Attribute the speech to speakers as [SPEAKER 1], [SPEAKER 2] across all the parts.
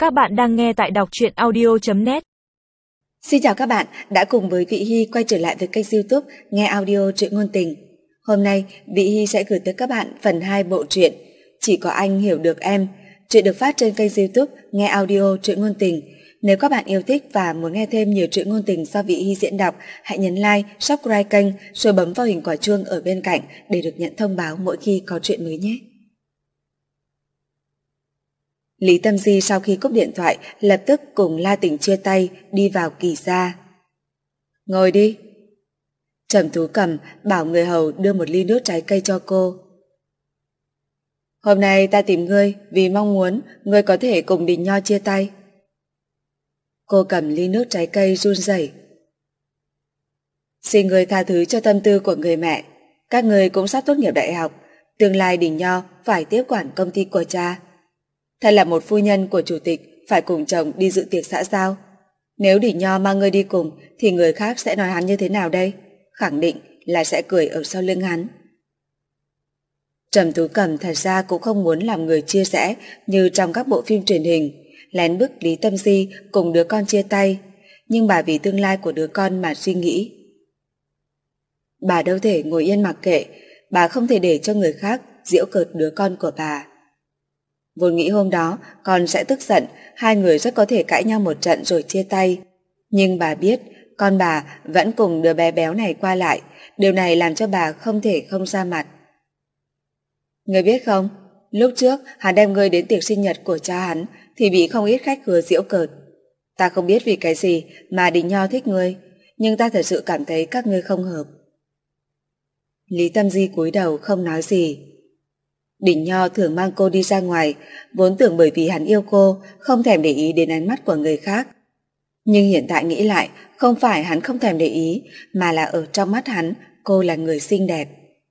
[SPEAKER 1] Các bạn đang nghe tại đọc truyện audio.net.
[SPEAKER 2] Xin chào các bạn đã cùng với Vị Hy quay trở lại với kênh YouTube Nghe Audio Truyện Ngôn Tình. Hôm nay Vị Hy sẽ gửi tới các bạn phần 2 bộ truyện Chỉ Có Anh Hiểu Được Em. Truyện được phát trên kênh YouTube Nghe Audio Truyện Ngôn Tình. Nếu các bạn yêu thích và muốn nghe thêm nhiều truyện ngôn tình do Vị Hy diễn đọc, hãy nhấn like, subscribe kênh rồi bấm vào hình quả chuông ở bên cạnh để được nhận thông báo mỗi khi có truyện mới nhé. Lý Tâm Di sau khi cúp điện thoại lập tức cùng La Tỉnh chia tay đi vào Kỳ gia. Ngồi đi. Trầm Tú Cầm bảo người hầu đưa một ly nước trái cây cho cô. Hôm nay ta tìm ngươi vì mong muốn ngươi có thể cùng Đình Nho chia tay. Cô cầm ly nước trái cây run rẩy. Xin ngươi tha thứ cho tâm tư của người mẹ. Các ngươi cũng sắp tốt nghiệp đại học. Tương lai Đình Nho phải tiếp quản công ty của cha. Thật là một phu nhân của chủ tịch phải cùng chồng đi dự tiệc xã giao. Nếu Đình Nho mang ngươi đi cùng thì người khác sẽ nói hắn như thế nào đây? Khẳng định là sẽ cười ở sau lưng hắn. Trầm Tú Cầm thật ra cũng không muốn làm người chia rẽ như trong các bộ phim truyền hình, lén bức Lý Tâm Di cùng đứa con chia tay, nhưng bà vì tương lai của đứa con mà suy nghĩ. Bà đâu thể ngồi yên mặc kệ, bà không thể để cho người khác giễu cợt đứa con của bà. Vốn nghĩ hôm đó con sẽ tức giận, hai người rất có thể cãi nhau một trận rồi chia tay. Nhưng bà biết con bà vẫn cùng đứa bé béo này qua lại, điều này làm cho bà không thể không ra mặt. Ngươi biết không, lúc trước hắn đem ngươi đến tiệc sinh nhật của cha hắn thì bị không ít khách khứa giễu cợt. Ta không biết vì cái gì mà Đình Nho thích ngươi, nhưng ta thật sự cảm thấy các ngươi không hợp. Lý Tâm Di cúi đầu không nói gì. Đình Nho thường mang cô đi ra ngoài, vốn tưởng bởi vì hắn yêu cô, không thèm để ý đến ánh mắt của người khác. Nhưng hiện tại nghĩ lại, không phải hắn không thèm để ý, mà là ở trong mắt hắn, cô là người xinh đẹp.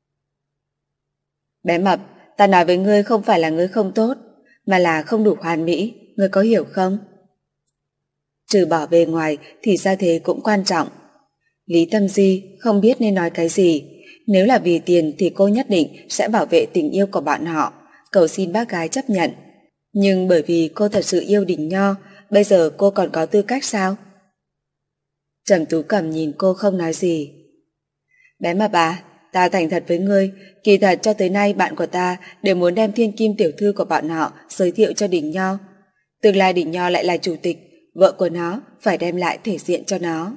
[SPEAKER 2] Bé mập, ta nói với ngươi không phải là ngươi không tốt, mà là không đủ hoàn mỹ, ngươi có hiểu không? Trừ bỏ bề ngoài thì gia thế cũng quan trọng. Lý Tâm Di không biết nên nói cái gì. Nếu là vì tiền thì cô nhất định sẽ bảo vệ tình yêu của bọn họ, cầu xin bác gái chấp nhận. Nhưng bởi vì cô thật sự yêu Đình Nho, bây giờ cô còn có tư cách sao? Trầm Tú Cầm nhìn cô không nói gì. Bé mà bà, ta thành thật với ngươi, kỳ thật cho tới nay bạn của ta đều muốn đem thiên kim tiểu thư của bọn họ giới thiệu cho Đình Nho. Tương lai Đình Nho lại là chủ tịch, vợ của nó phải đem lại thể diện cho nó.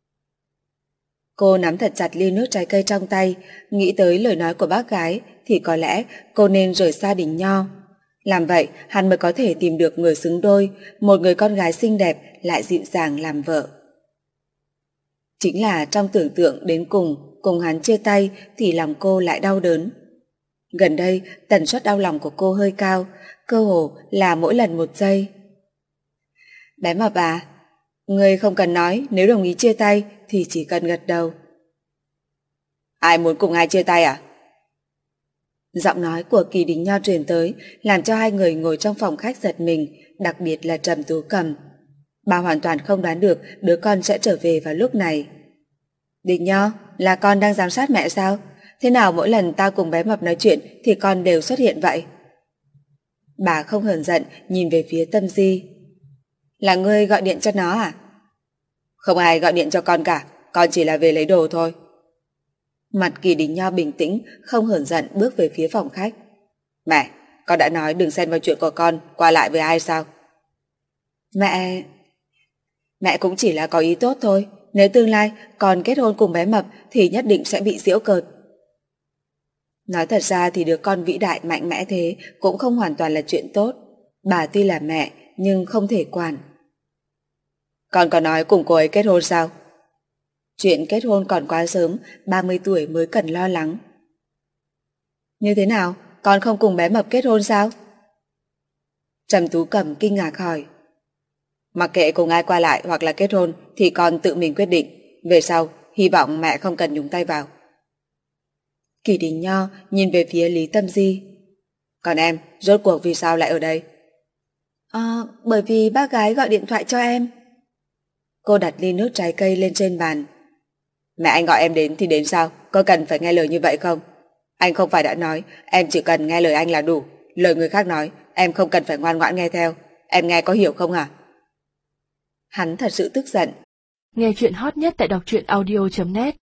[SPEAKER 2] Cô nắm thật chặt ly nước trái cây trong tay, nghĩ tới lời nói của bác gái thì có lẽ cô nên rời xa Đình Nho. Làm vậy hắn mới có thể tìm được người xứng đôi, một người con gái xinh đẹp lại dịu dàng làm vợ. Chính là trong tưởng tượng đến cùng hắn chia tay thì lòng cô lại đau đớn. Gần đây tần suất đau lòng của cô hơi cao, cơ hồ là mỗi lần 1 giây. Bé mà bà, ngươi không cần nói, nếu đồng ý chia tay thì chỉ cần gật đầu. Ai muốn cùng ai chia tay à? Giọng nói của Kỳ Đình Nho truyền tới làm cho hai người ngồi trong phòng khách giật mình, đặc biệt là Trầm Tú Cầm. Bà hoàn toàn không đoán được đứa con sẽ trở về vào lúc này. Đình Nho, là con đang giám sát mẹ sao? Thế nào mỗi lần ta cùng bé mập nói chuyện thì con đều xuất hiện vậy? Bà không hờn giận nhìn về phía Tâm Di. Là ngươi gọi điện cho nó à? Không ai gọi điện cho con cả, con chỉ là về lấy đồ thôi. Mặt Kỳ Đình Nho bình tĩnh, không hờn giận bước về phía phòng khách. Mẹ, con đã nói đừng xen vào chuyện của con qua lại với ai sao? Mẹ cũng chỉ là có ý tốt thôi. Nếu tương lai con kết hôn cùng bé mập thì nhất định sẽ bị giễu cợt. Nói thật ra thì đứa con vĩ đại mạnh mẽ thế cũng không hoàn toàn là chuyện tốt. Bà tuy là mẹ nhưng không thể quản. Con có nói cùng cô ấy kết hôn sao? Chuyện kết hôn còn quá sớm, 30 tuổi mới cần lo lắng. Như thế nào? Con không cùng bé mập kết hôn sao? Trầm Tú Cầm kinh ngạc hỏi. Mặc kệ cùng ai qua lại hoặc là kết hôn thì con tự mình quyết định. Về sau, hy vọng mẹ không cần nhúng tay vào. Kỳ Đình Nho nhìn về phía Lý Tâm Di. Còn em, rốt cuộc vì sao lại ở đây? Bởi vì bác gái gọi điện thoại cho em. Cô đặt ly nước trái cây lên trên bàn. Mẹ anh gọi em đến thì đến sao? Có cần phải nghe lời như vậy không? Anh không phải đã nói em chỉ cần nghe lời anh là đủ. Lời người khác nói em không cần phải ngoan ngoãn nghe theo. Em nghe có hiểu không à? Hắn thật sự tức giận.
[SPEAKER 1] Nghe chuyện hot nhất tại đọc truyện audio.net